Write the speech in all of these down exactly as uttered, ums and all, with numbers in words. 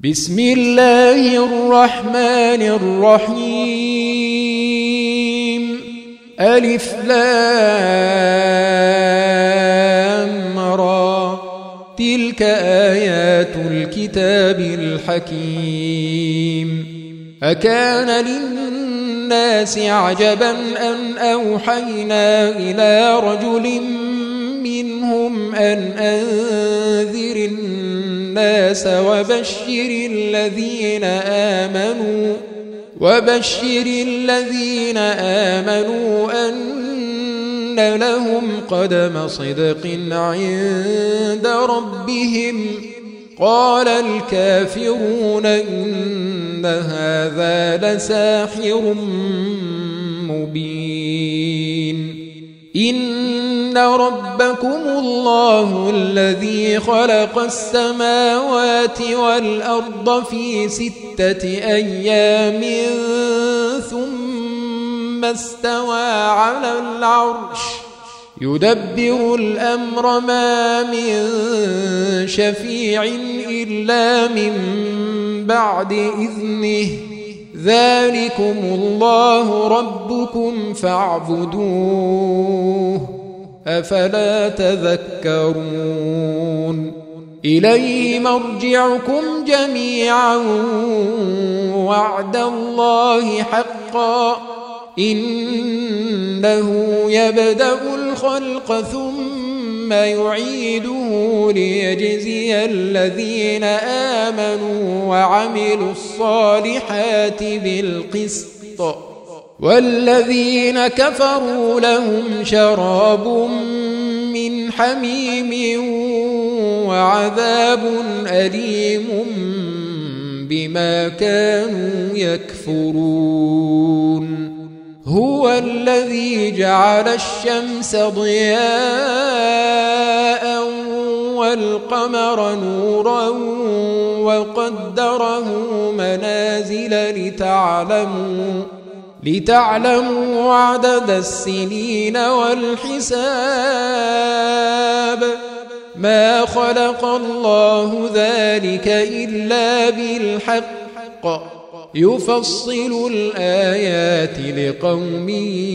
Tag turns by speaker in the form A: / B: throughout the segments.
A: بسم الله الرحمن الرحيم. ألف لام را، تلك آيات الكتاب الحكيم. أكان للناس عجبا أن أوحينا إلى رجل منهم أن أنذر الناس وبشر الذين آمنوا وبشر الذين آمنوا أن لهم قدم صدق عند ربهم. قال الكافرون إن هذا لساحر مبين. إن ربكم الله الذي خلق السماوات والأرض في ستة أيام ثم استوى على العرش يدبر الأمر ما من شفيع إلا من بعد إذنه. ذلكم الله ربكم فاعبدوه أفلا تذكرون. إليه مرجعكم جميعا وعد الله حقا إنه يبدأ الخلق ثم يعيده ليجزي الذين آمنوا وعملوا الصالحات بالقسط والذين كفروا لهم شراب من حميم وعذاب أليم بما كانوا يكفرون. هو الذي جعل الشمس ضياء والقمر نورا وقدره منازل لتعلموا لتعلموا عدد السنين والحساب. ما خلق الله ذلك إلا بالحق يفصل الآيات لقوم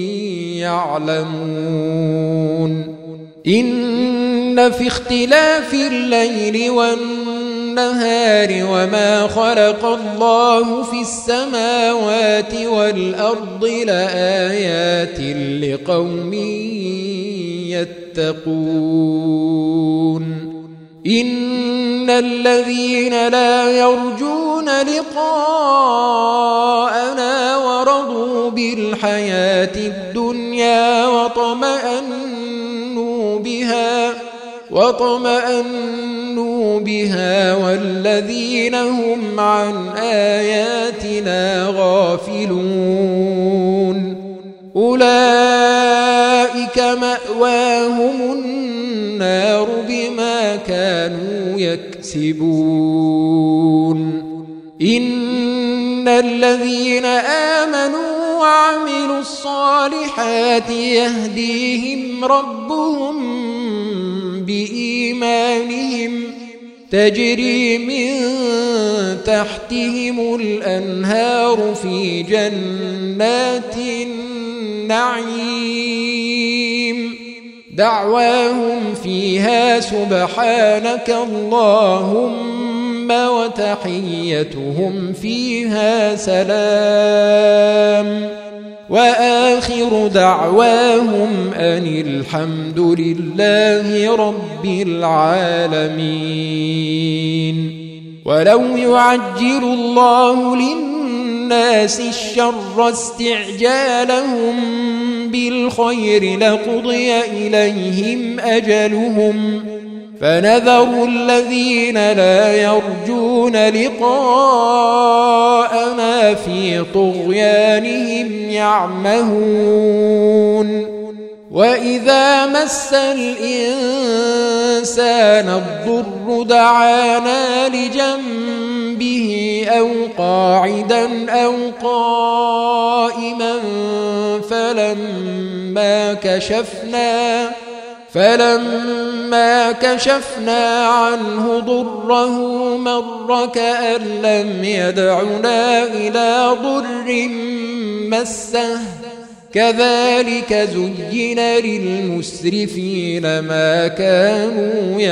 A: يعلمون. إن في اختلاف الليل والنهار وما خلق الله في السماوات والأرض لآيات لقوم يتقون. إن الذين لا يرجون لقاءنا ورضوا بالحياة الدنيا وطمأنوا بها وطمأنوا بها والذين هم عن آياتنا غافلون أولئك مأواهم النار بما كانوا يكسبون. إن الذين آمنوا وعملوا الصالحات يهديهم ربهم بإيمانهم تجري من تحتهم الأنهار في جنات النعيم. دعواهم فيها سبحانك اللهم وتحيتهم فيها سلام وآخر دعواهم أن الحمد لله رب العالمين. ولو يعجل الله للناس الشر استعجالهم بالخير لقضي إليهم أجلهم فنذر الذين لا يرجون لقاءنا في طغيانهم يعمهون. وإذا مس الإنسان الضر دعانا لجنبه أو قاعدا أو قائما فلما كشفنا فلما كشفنا عنه ضره مر كأن لم يدعنا إلى ضر مسه كذلك زين للمسرفين ما كانوا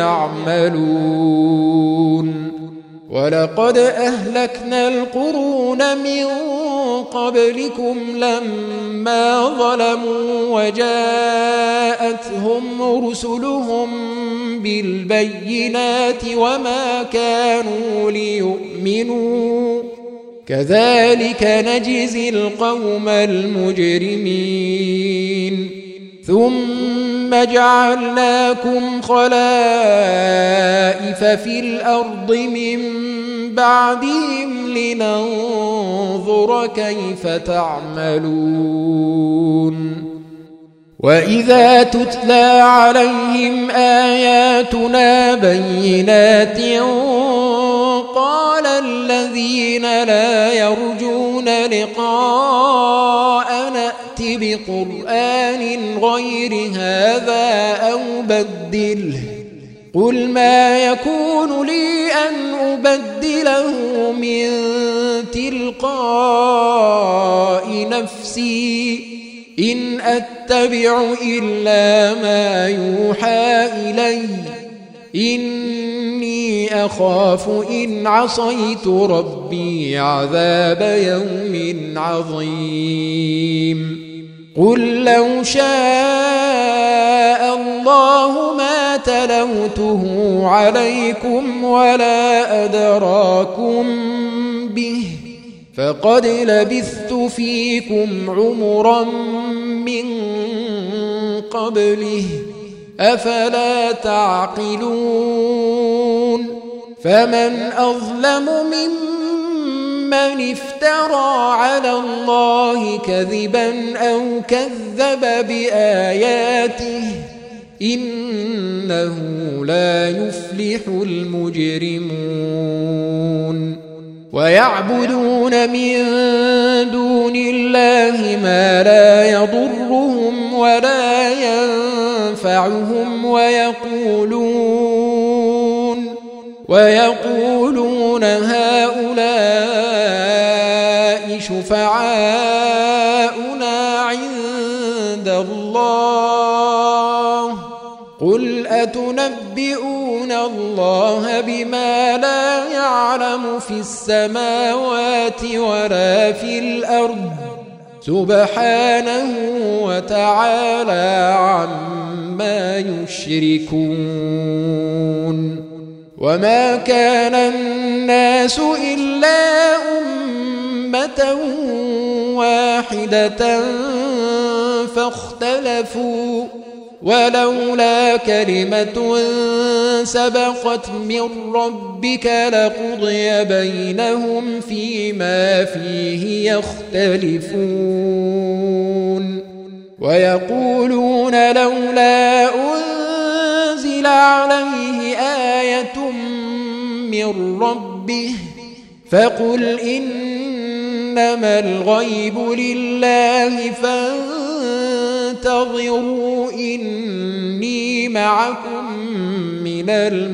A: يعملون ولقد أهلكنا القرون من قبلكم لما ظلموا وجاءتهم رسلهم بالبينات وما كانوا ليؤمنوا كذلك نجزي القوم المجرمين ثم جعلناكم خلائف في الأرض من بعدهم لننظر كيف تعملون وإذا تتلى عليهم آياتنا بينات قال الذين لا يرجون لقاءنا ائت بقرآن غير هذا أو بدله قل ما يكون لي أن أبدله من تلقاء نفسي إن أتبع إلا ما يوحى إلي إني أخاف إن عصيت ربي عذاب يوم عظيم قل لو شاء الله ما تلوته عليكم ولا أدراكم به فقد لبثت فيكم عمرا من قبله أفلا تعقلون فمن أظلم ممن افترى على الله كذبا أو كذب بآياته إنه لا يفلح المجرمون ويعبدون من دون الله ما لا يضرهم ولا ينفعهم ويقولون ويقولون هؤلاء شفعاؤنا عند الله قل أتنبئون الله بما لا يعلم في السماوات ولا في الأرض سبحانه وتعالى عما يشركون وما كان الناس إلا أمة واحدة فاختلفوا ولولا كلمة سبقت من ربك لقضي بينهم فيما فيه يختلفون ويقولون لولا أنزل عليه آية من ربه فقل إنما الغيب لله فانتظروا إني معكم من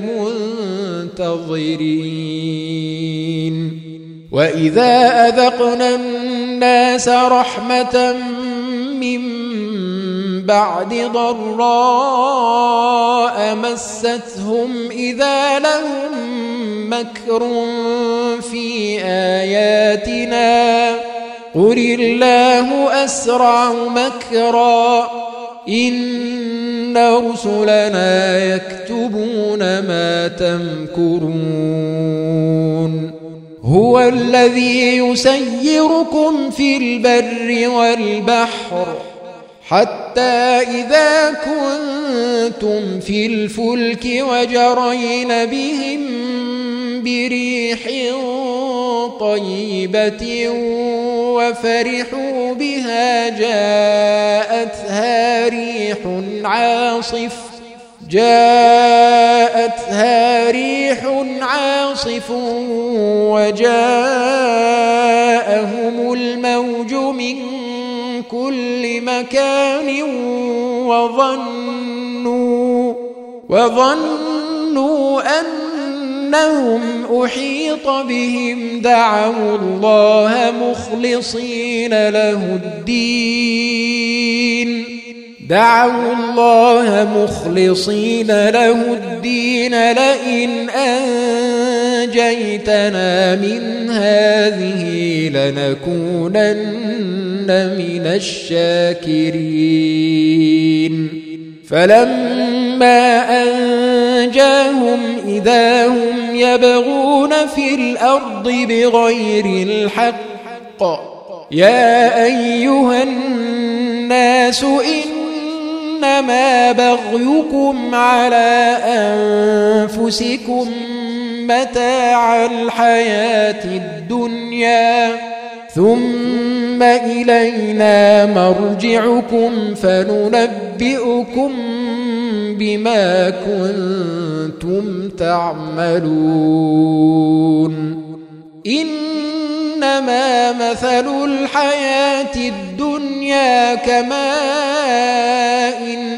A: المنتظرين وإذا أذقنا الناس رحمة من بعد ضراء مستهم إذا لهم مكر في آياتنا قل الله أسرع مكرا إن رسلنا يكتبون ما تمكرون هو الذي يسيركم في البر والبحر حتى إذا كنتم في الفلك وجرين بهم بريح طيبة وفرحوا بها جاءتها ريح عاصف جاءتها ريح عاصف وجاءهم الموج من كل مكان وظنوا وظنوا أنهم أحيط بهم دعوا الله مخلصين له الدين دعوا الله مخلصين له الدين لئن أنجيتنا من هذه لنكونن من الشاكرين فلما أنجاهم إذا هم يبغون في الأرض بغير الحق يا أيها الناس إنما بغيكم على أنفسكم متاع الحياة الدنيا ثم إلينا مرجعكم فننبئكم بما كنتم تعملون إنما مثل الحياة الدنيا كماء إن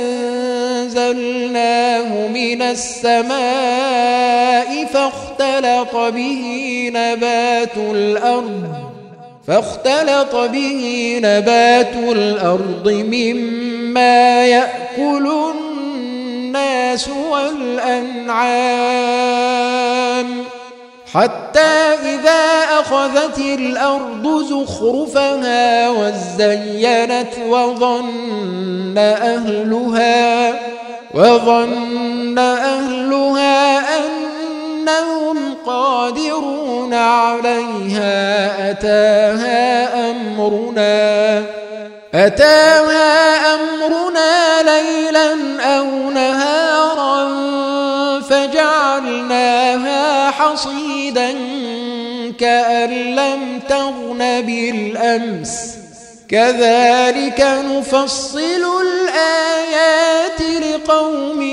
A: أنزلناه من السماء فاختلط به نبات الأرض فاختلط به نبات الأرض مما يأكل الناس والأنعام حتى إذا أخذت الأرض زخرفها وزينت وظن أهلها وظن أهلها أنهم قادرون عليها أتاها أمرنا أتاها أمرنا ليلا أو نهارا فجعلناها حصيدا كأن لم تغن بالأمس كذلك نفصل الآيات لقوم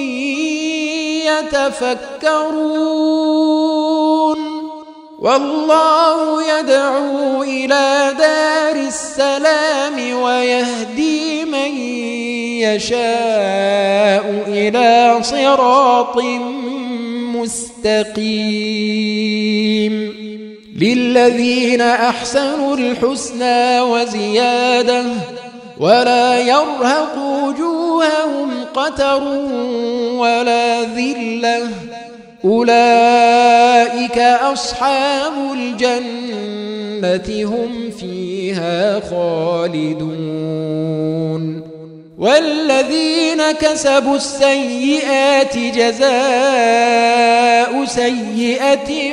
A: يتفكرون والله يدعو إلى دار السلام ويهدي من يشاء إلى صراط مستقيم للذين أحسنوا الحسنى وزيادة ولا يرهق وجوههم قتر ولا ذلة أولئك أصحاب الجنة هم فيها خالدون والذين كسبوا السيئات جزاء سيئة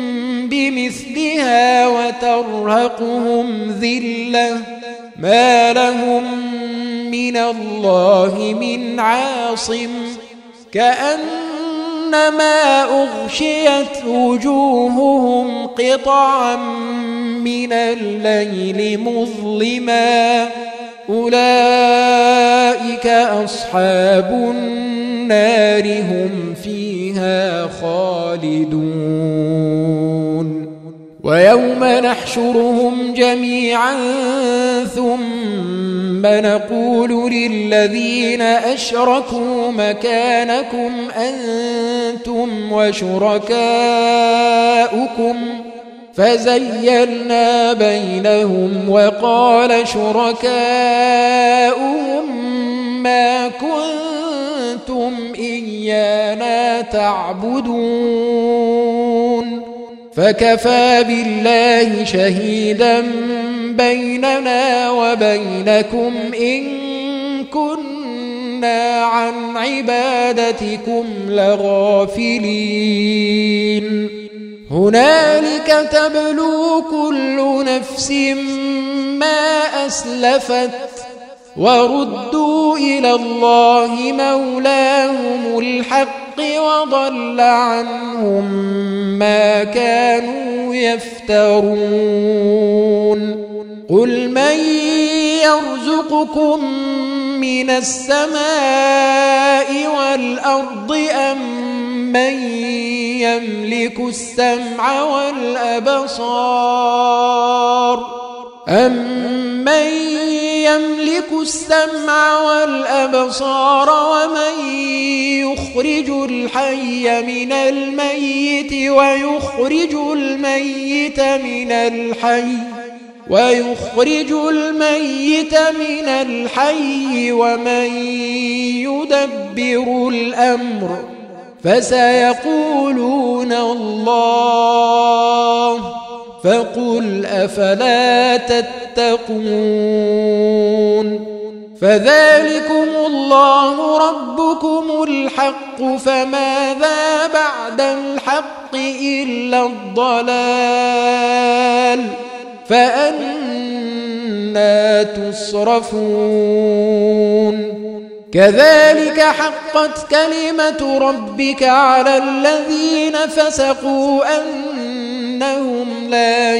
A: بمثلها وترهقهم ذلة ما لهم من الله من عاصم كأنما أغشيت وجوههم قطعا من الليل مظلما أولئك أصحاب النار هم فيها خالدون ويوم نحشرهم جميعا ثم نقول للذين أشركوا مكانكم أنتم وشركاؤكم فزيلنا بينهم وقال شركاؤهم ما كنتم إيانا تعبدون فكفى بالله شهيدا بيننا وبينكم إن كنا عن عبادتكم لغافلين هنالك تبلو كل نفس ما أسلفت وردوا إلى الله مولاهم الحق وضل عنهم ما كانوا يفترون قل من يرزقكم من السماء والأرض أم من يملك السمع والأبصار أمن يملك السمع والأبصار ومن يخرج الحي من الميت ويخرج الميت من الحي ويخرج الميت من الحي ومن يدبر الأمر فسيقولون الله فقل أفلا تتقون فذلكم الله ربكم الحق فماذا بعد الحق إلا الضلال فأنى تصرفون كذلك حقت كلمة ربك على الذين فسقوا أنهم لا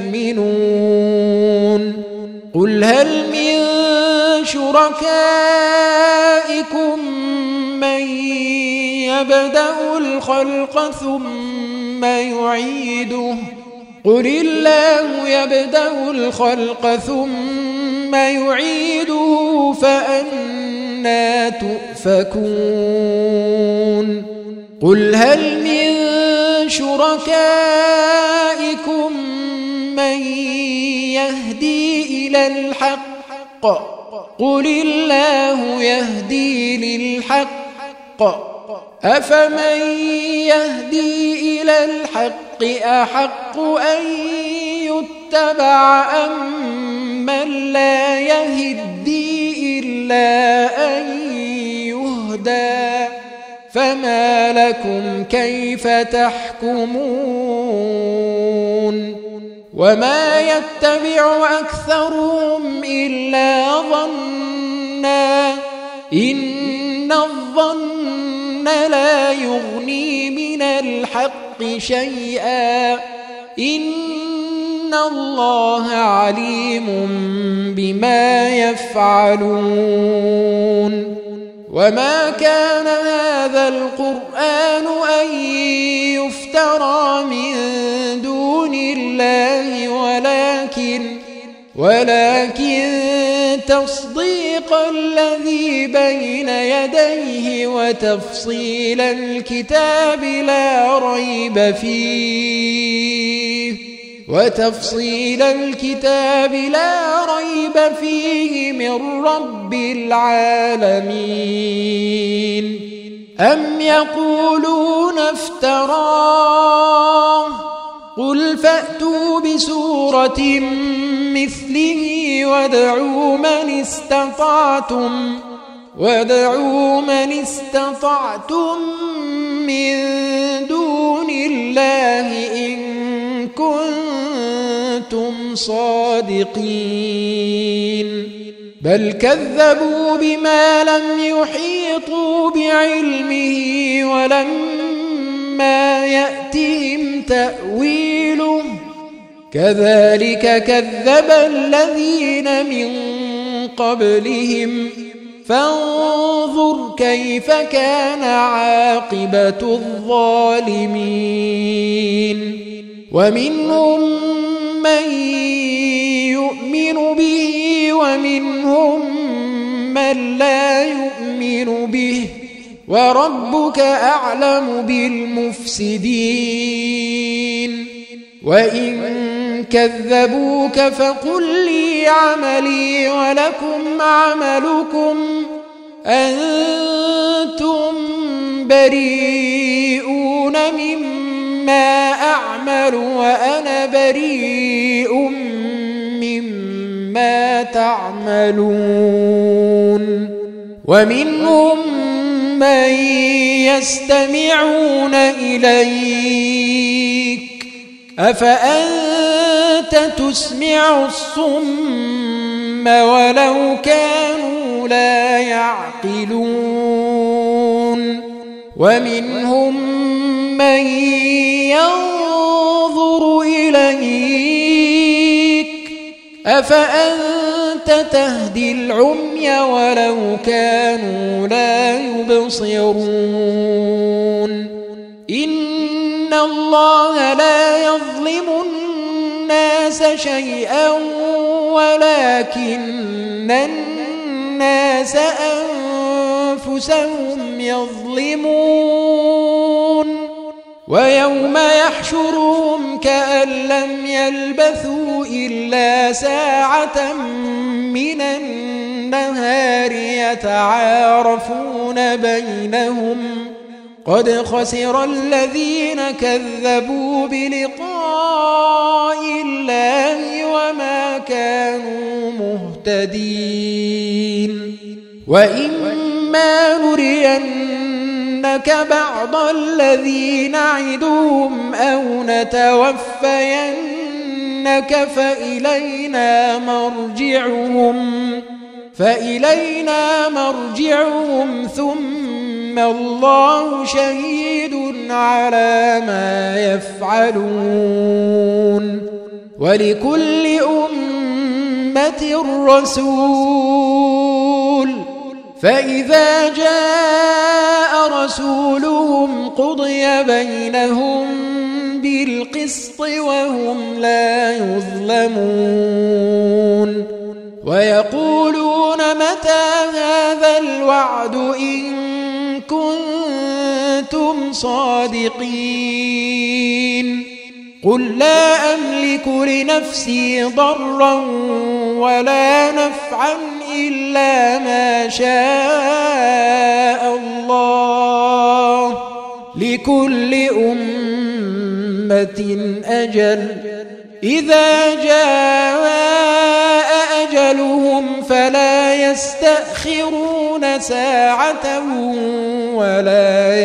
A: يؤمنون قل هل من شركائكم من يبدأ الخلق ثم يعيده قل الله يبدأ الخلق ثم يعيده فأنى تؤفكون قل هل من شركائكم من يهدي إلى الحق قل الله يهدي للحق أفمن يهدي إلى الحق أحق أن يتبع أم من لا يهدي إلا أن يهدى فما لكم كيف تحكمون وما يتبع أكثرهم إلا ظنا إن الظن لا يغني من الحق شيئا إن الله عليم بما يفعلون وما كان هذا القرآن أن يفترى من دون الله ولكن ولكن تصديق الذي بين يديه وتفصيل الكتاب لا ريب فيه وتفصيل الكتاب لا ريب فيه من رب العالمين أم يقولون افتراه قل فأتوا بسورة مثله وادعوا من استطعتم وادعوا من استطعتم من دون الله إن كنتم صادقين بل كذبوا بما لم يحيطوا بعلمه ولما يأتهم تأويله كذلك كذب الذين من قبلهم فانظر كيف كان عاقبة الظالمين ومنهم من يؤمن به ومنهم من لا يؤمن به وربك أعلم بالمفسدين وإن كذبوك فقل لي عملي ولكم عملكم أنتم بريئون مما أعمل وأنا بريء مما تعملون ومنهم من يستمعون إليك أفأنت تسمع الصم ولو كانوا لا يعقلون ومنهم من ينظر إليك أفأنت تهدي العمي ولو كانوا لا يبصرون إن الله لا يظلم الناس الناس شيئا ولكن الناس أنفسهم يظلمون ويوم يحشرهم كأن لم يلبثوا إلا ساعة من النهار يتعارفون بينهم قد خسر الذين كذبوا بلقاء الله وما كانوا مهتدين وإما نرينك بعض الذي نعدهم أو نتوفينك فإلينا مرجعهم فإلينا مرجعهم ثم الله شهيد على ما يفعلون ولكل أمة رسول فإذا جاء رسولهم قضي بينهم بالقسط وهم لا يظلمون ويقولون متى هذا الوعد إن كنتم صادقين قل لا أملك لنفسي ضرا ولا نفعا إلا ما شاء الله لكل أمة أجل إذا جاء أجلهم فلا يستأخرون ساعة ولا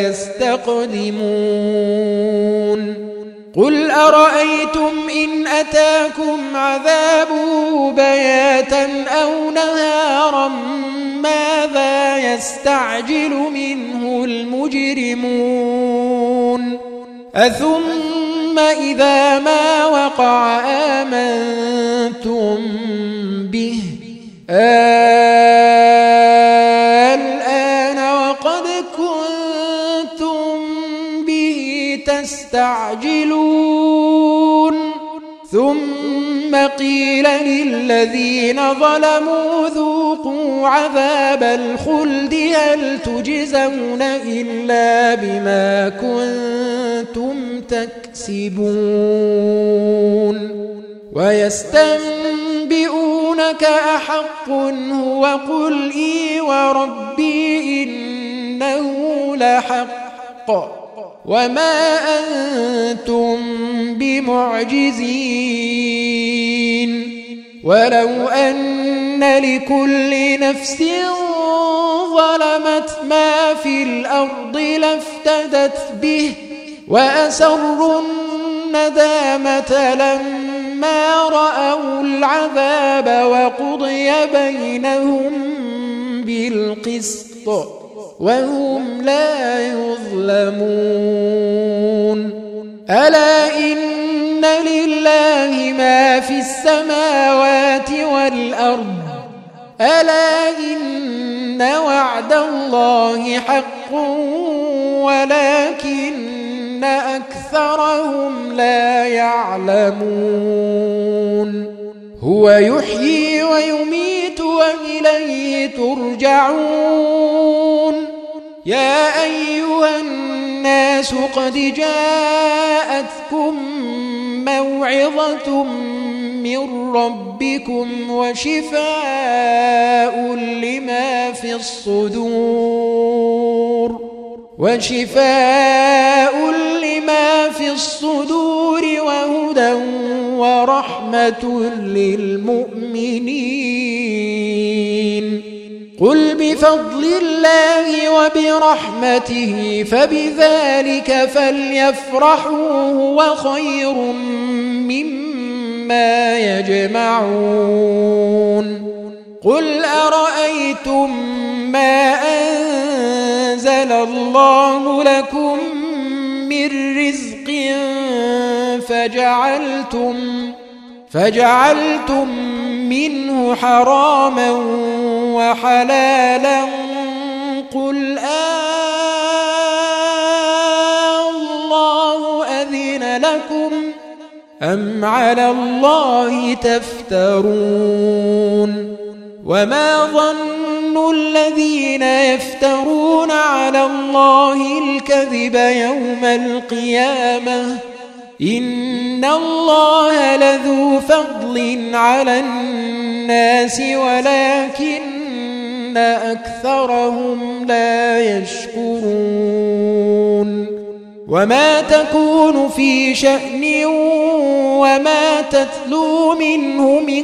A: يستقدمون قل أرأيتم إن أتاكم عذابه بياتا أو نهارا ماذا يستعجل منه المجرمون أثم إذا ما وقع آمنتم به الآن وقد كنتم به تستعجلون ثم قيل للذين ظلموا ذوقوا عذاب الخلد هل تجزون إلا بما كنتم تكسبون ويستنبئونك أحق هو قل إي وربي إنه لحق وما أنتم بمعجزين ولو أن لكل نفس ظلمت ما في الأرض لافتدت به وأسروا الندامة لما رأوا العذاب وقضي بينهم بالقسط وهم لا يظلمون ألا إن لله ما في السماوات والأرض ألا إن وعد الله حق ولكن أكثرهم لا يعلمون هو يحيي ويميت وإليه ترجعون يا أيها الناس قد جاءتكم موعظة من ربكم وشفاء لما في الصدور وشفاء لما في الصدور وهدى ورحمة للمؤمنين قل بفضل الله وبرحمته فبذلك فليفرحوا هو خير مما يجمعون قل أرأيتم ما أنزل الله لكم من رزق فجعلتم فجعلتم منه حراما وحلالا قل آه الله أذن لكم أم على الله تفترون وما ظن الذين يفترون على الله الكذب يوم القيامة إن الله لذو فضل على الناس ولكن أكثرهم لا يشكرون وما تكون في شأن وما تتلو منه من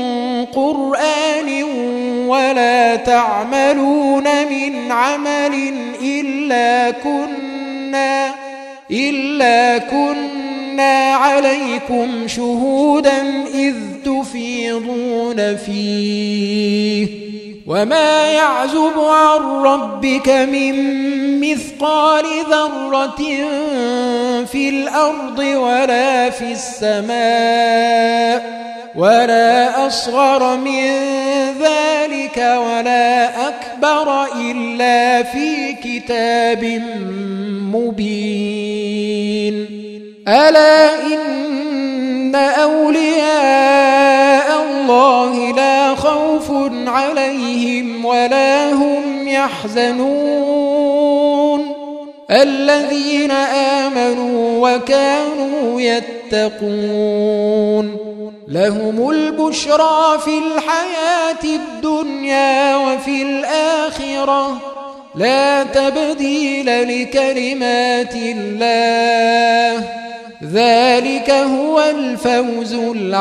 A: قرآن ولا تعملون من عمل إلا كنا إلا كنا عليكم شهودا إذ تفيضون فيه وما يعزب عن ربك من مثقال ذرة في الأرض ولا في السماء ولا أصغر من ذلك ولا أكبر إلا في كتاب مبين ألا إن أولياء الله لا خوف عليهم ولا هم يحزنون الذين آمنوا وكانوا يتقون لهم البشرى في الحياة الدنيا وفي الآخرة لا تبديل لكلمات الله ذلك هو الفوز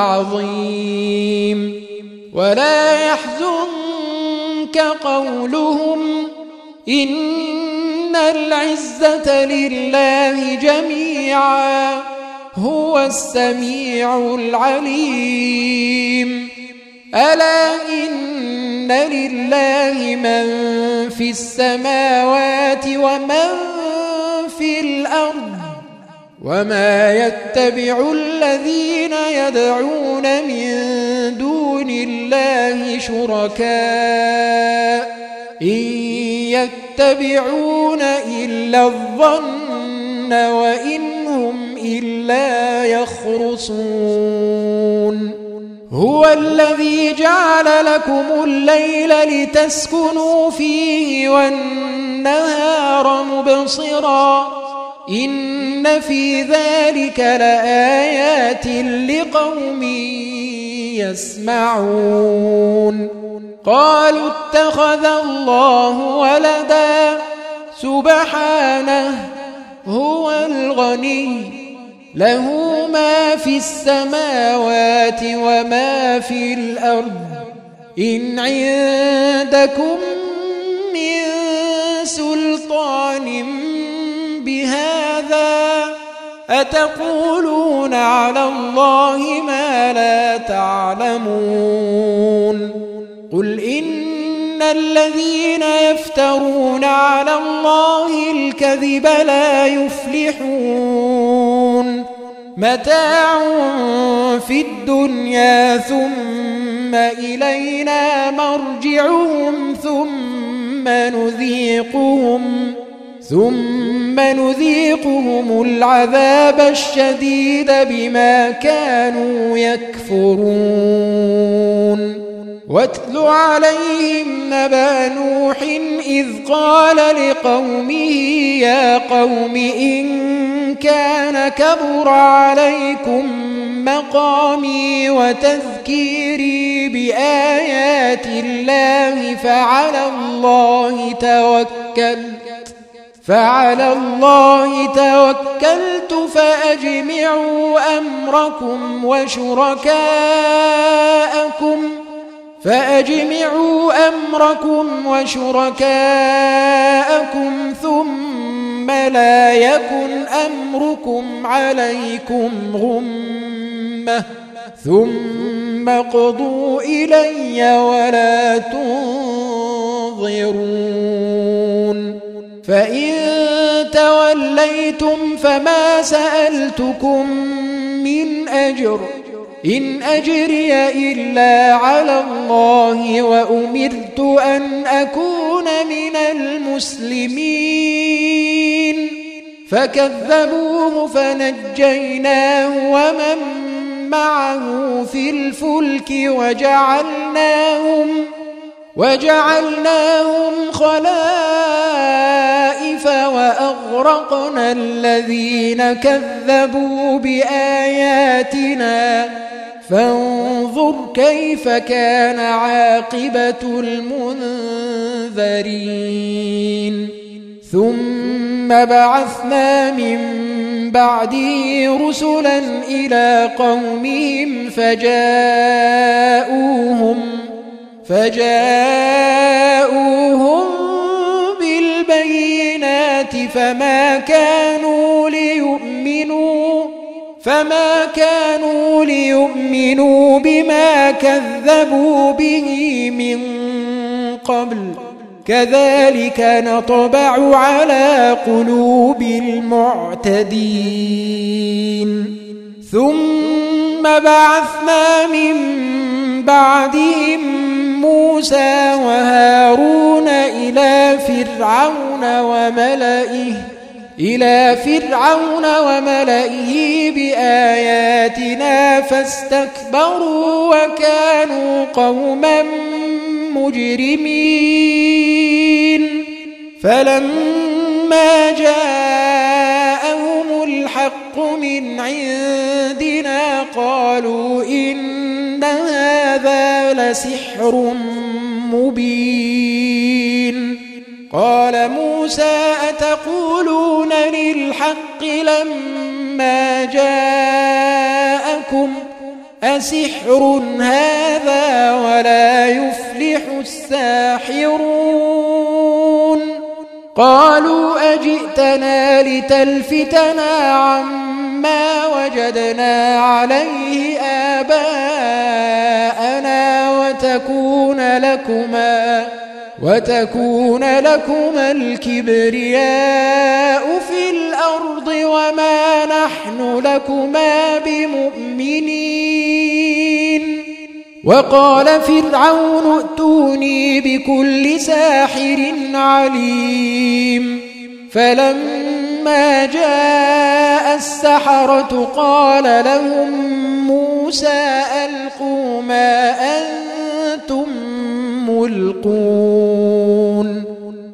A: العظيم ولا يحزنك قولهم إن العزة لله جميعا هو السميع العليم ألا إن لله من في السماوات ومن في الأرض وما يتبع الذين يدعون من دون الله شركاء إن يتبعون إلا الظن وإن هم إلا يخرصون هو الذي جعل لكم الليل لتسكنوا فيه والنهار مبصرا إن في ذلك لآيات لقوم يسمعون قالوا اتخذ الله ولدا سبحانه هو الغني له ما في السماوات وما في الأرض إن عندكم من سلطان بهذا أتقولون على الله ما لا تعلمون قل إن الذين يفترون على الله الكذب لا يفلحون متاع في الدنيا ثم إلينا مرجعهم ثم نذيقهم ثم نذيقهم العذاب الشديد بما كانوا يكفرون واتل عليهم نبأ نوح إذ قال لقومه يا قوم إن كان كبر عليكم مقامي وتذكيري بآيات الله فعلى الله توكلت فعلى الله توكلت فأجمعوا أمركم وشركاءكم فأجمعوا أمركم وشركاءكم ثم لا يكن أمركم عليكم غمة ثم اقضوا إلي ولا تنظرون فإن توليتم فما سألتكم من أجر إن أجري إلا على الله وأمرت أن أكون من المسلمين فكذبوه فنجيناه ومن معه في الفلك وجعلناهم وجعلناهم خلائف وأغرقنا الذين كذبوا بآياتنا فانظر كيف كان عاقبة المنذرين ثم بعثنا من بعده رسلا إلى قومهم فجاءوهم فجاءوهم بالبينات فما كانوا ليؤمنوا فما كانوا ليؤمنوا بما كذبوا به من قبل كذلك نطبع على قلوب المعتدين ثم بعثنا من بعدهم موسى وهارون إلى فرعون وملئه إلى فرعون وملئه بآياتنا فاستكبروا وكانوا قوما مجرمين فلما جاءهم الحق من عندنا قالوا إن هذا لسحر مبين قال موسى أتقولون للحق لما جاءكم أسحر هذا ولا يفلح الساحرون قالوا أجئتنا لتلفتنا عما وجدنا عليه آباءنا وتكون لكما وتكون لكما الكبرياء في الأرض وما نحن لكما بمؤمنين وقال فرعون ائتوني بكل ساحر عليم فلما جاء السحرة قال لهم موسى ألقوا ما أنتم ملقون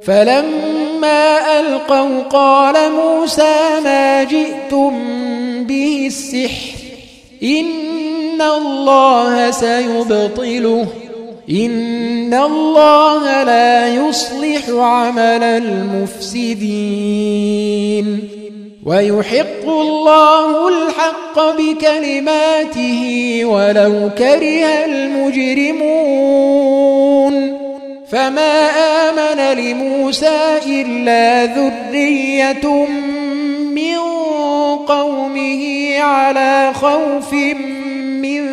A: فلما ألقوا قال موسى ما جئتم به السحر إن الله سيبطله إن الله لا يصلح عمل المفسدين ويحق الله الحق بكلماته ولو كره المجرمون فما آمن لموسى إلا ذرية من قومه على خوف من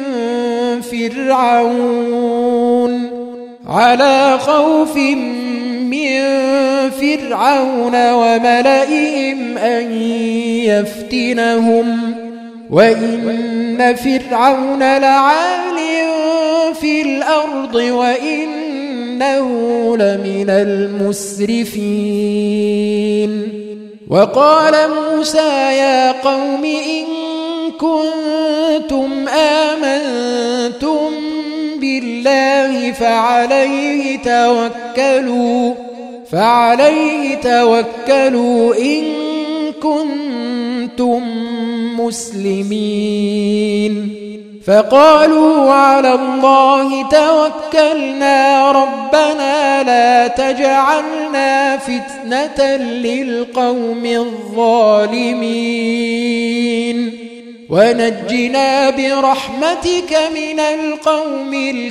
A: فرعون على خوف من فرعون وملئهم أن يفتنهم وإن فرعون لعال في الأرض وإنه لمن المسرفين وقال موسى يا قوم إن كنتم آمنتم بالله فعليه توكلوا فعليه توكلوا إن كنتم مسلمين فقالوا على الله توكلنا ربنا لا تجعلنا فتنة للقوم الظالمين ونجنا برحمتك من القوم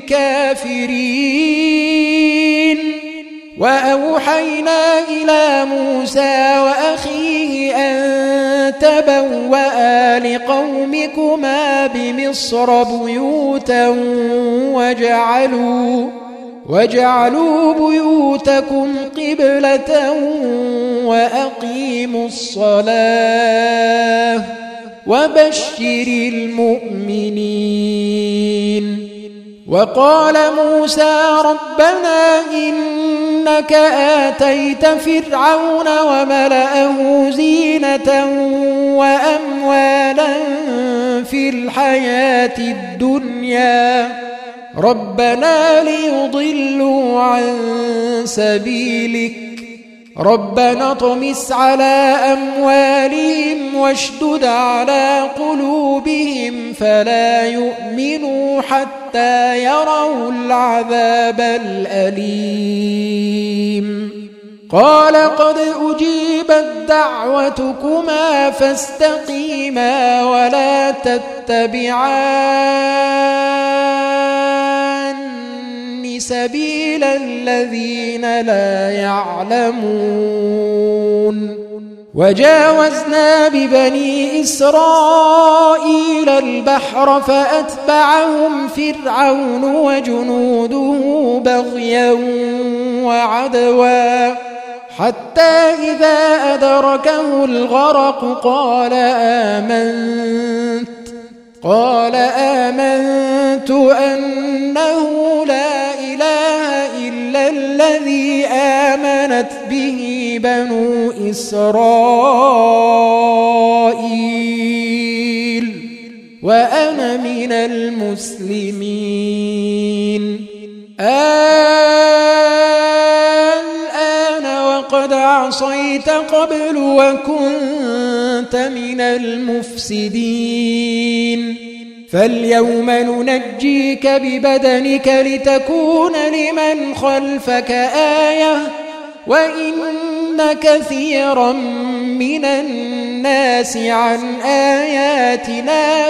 A: الكافرين وأوحينا إلى موسى وأخيه أن تبوأ لقومكما بمصر بيوتا وجعلوا وجعلوا بيوتكم قبلة وأقيموا الصلاة وبشر المؤمنين وقال موسى ربنا إن إنك آتيت فرعون وملأه زينة وأموالا في الحياة الدنيا ربنا ليضلوا عن سبيلك ربنا اطمس على أموالهم واشدد على قلوبهم فلا يؤمنوا حتى يروا العذاب الأليم قال قد أجيبت دعوتكما فاستقيما ولا تتبعان سبيل الذين لا يعلمون وجاوزنا ببني إسرائيل البحر فأتبعهم فرعون وجنوده بغيا وعدوا حتى إذا أدركه الغرق قال آمنت قال آمنت أنه لا إله إلا الذي آمنت به بنو إسرائيل وأنا من المسلمين الآن وقد عصيت قبل وكنت من المفسدين فاليوم ننجيك ببدنك لتكون لمن خلفك آية وإن كثيرا من الناس عن آياتنا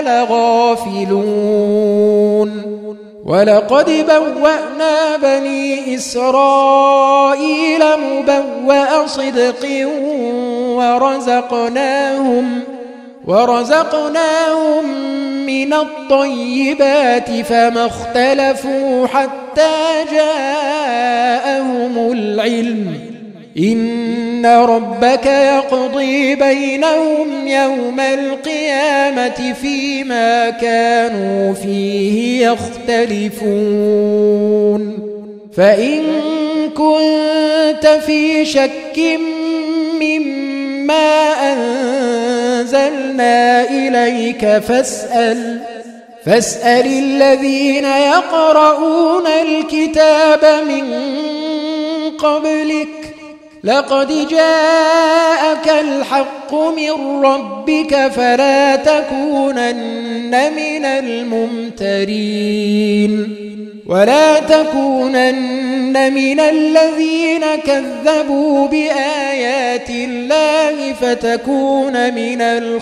A: لغافلون ولقد بوأنا بني إسرائيل مبوأ صدق ورزقناهم ورزقناهم من الطيبات فما اختلفوا حتى جاءهم العلم إن ربك يقضي بينهم يوم القيامة فيما كانوا فيه يختلفون فإن كنت في شك مما أنزلنا إليك فاسأل فاسأل الذين يقرؤون الكتاب من قبلك لقد جاءك الحق من ربك فلا تكونن من الممترين ولا تكونن من الذين كذبوا بآيات الله فتكون من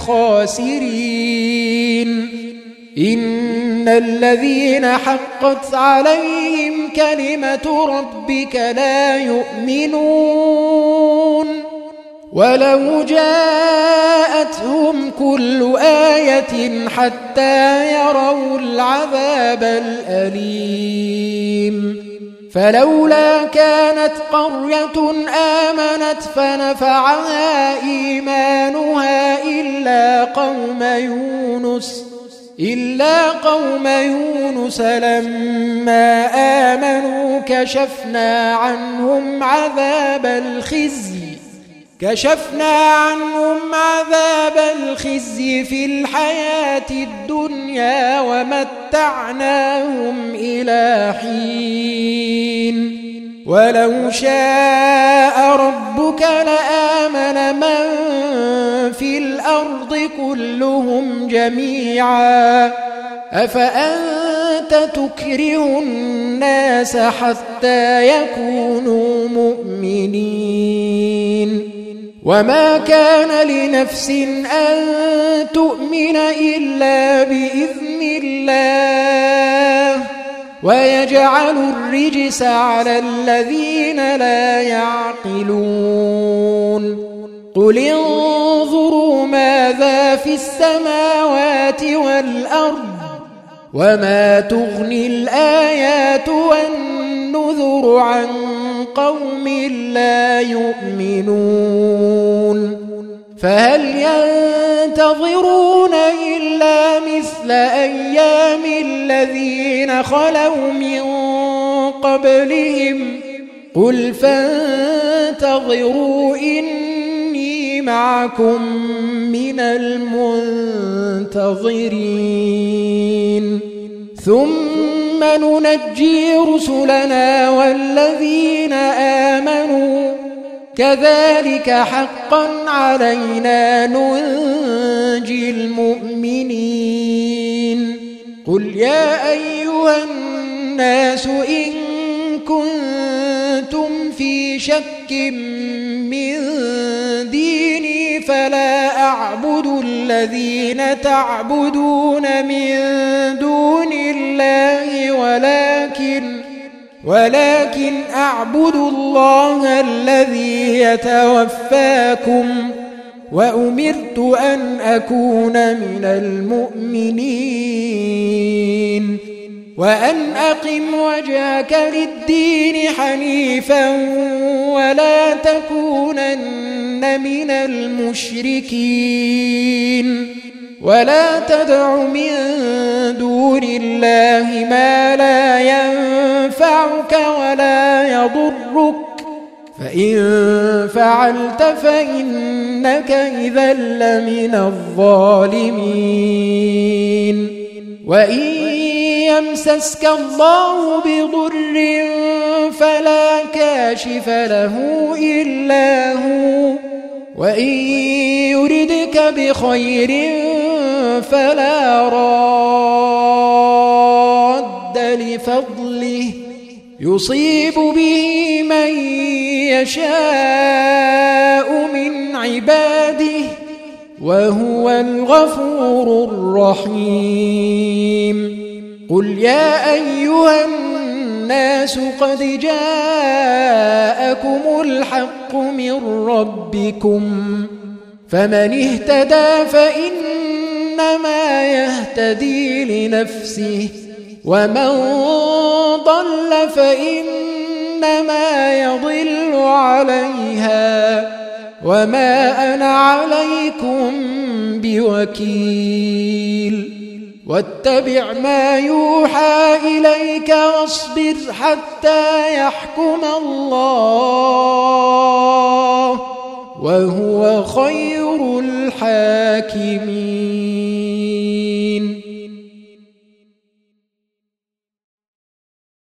A: الخاسرين إن الذين حقت عليهم كلمة ربك لا يؤمنون ولو جاءتهم كل آية حتى يروا العذاب الأليم فلولا كانت قرية آمنت فنفعها إيمانها إلا قوم يونس إلا قوم يونس لما آمنوا كشفنا عنهم عذاب الخزي كشفنا عنهم عذاب الخزي في الحياة الدنيا ومتعناهم إلى حين ولو شاء ربك لآمن من في الأرض كلهم جميعا أفأنت تكره الناس حتى يكونوا مؤمنين وما كان لنفس أن تؤمن إلا بإذن الله ويجعل الرجس على الذين لا يعقلون قل انظروا ماذا في السماوات والأرض وما تغني الآيات والنذر عن قوم لا يؤمنون فهل ينتظرون إلا مثل أيام الذين خلوا من قبلهم قل فانتظروا إني معكم من المنتظرين ثم ننجي رسلنا والذين آمنوا كذلك حقا علينا ننجي المؤمنين قل يا أيها الناس إن كنتم في شك من ديني فلا أعبد الذين تعبدون من دون الله ولكن ولكن أعبد الله الذي يتوفاكم وأمرت أن أكون من المؤمنين وأن أقم وجهك للدين حنيفا ولا تكونن من المشركين ولا تدع من دون الله ما لا ينفعك ولا يضرك فإن فعلت فإنك إذا لمن الظالمين وإن يمسسك الله بضر فلا كاشف له إلا هو وإن يردك بخير فلا راد لفضله يصيب به من يشاء من عباده وهو الغفور الرحيم قل يا أيها الناس قد جاءكم الحق من ربكم فمن اهتدى فإنما يهتدي لنفسه ومن ضل فإنما يضل عليها وما أنا عليكم بوكيل واتبع ما يوحى إليك واصبر حتى يحكم الله وهو خير الحاكمين.